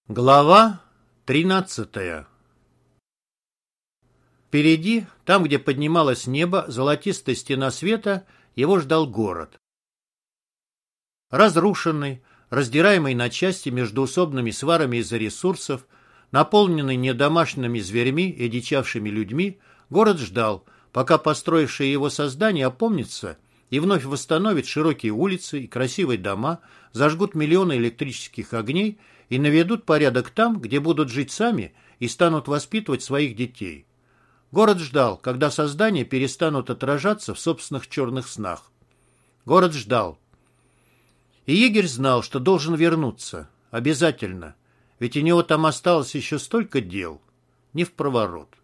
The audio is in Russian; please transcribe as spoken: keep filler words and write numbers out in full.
Глава тринадцатая. Впереди, там, где поднималось небо, золотистая стена света, его ждал город. Разрушенный, раздираемый на части междоусобными сварами из-за ресурсов, наполненный недомашними зверьми и дичавшими людьми, город ждал, пока построившие его создания опомнятся и вновь восстановят широкие улицы и красивые дома, зажгут миллионы электрических огней и наведут порядок там, где будут жить сами и станут воспитывать своих детей. Город ждал, когда создания перестанут отражаться в собственных черных снах. Город ждал. И егерь знал, что должен вернуться. Обязательно. Ведь у него там осталось еще столько дел. Не впроворот.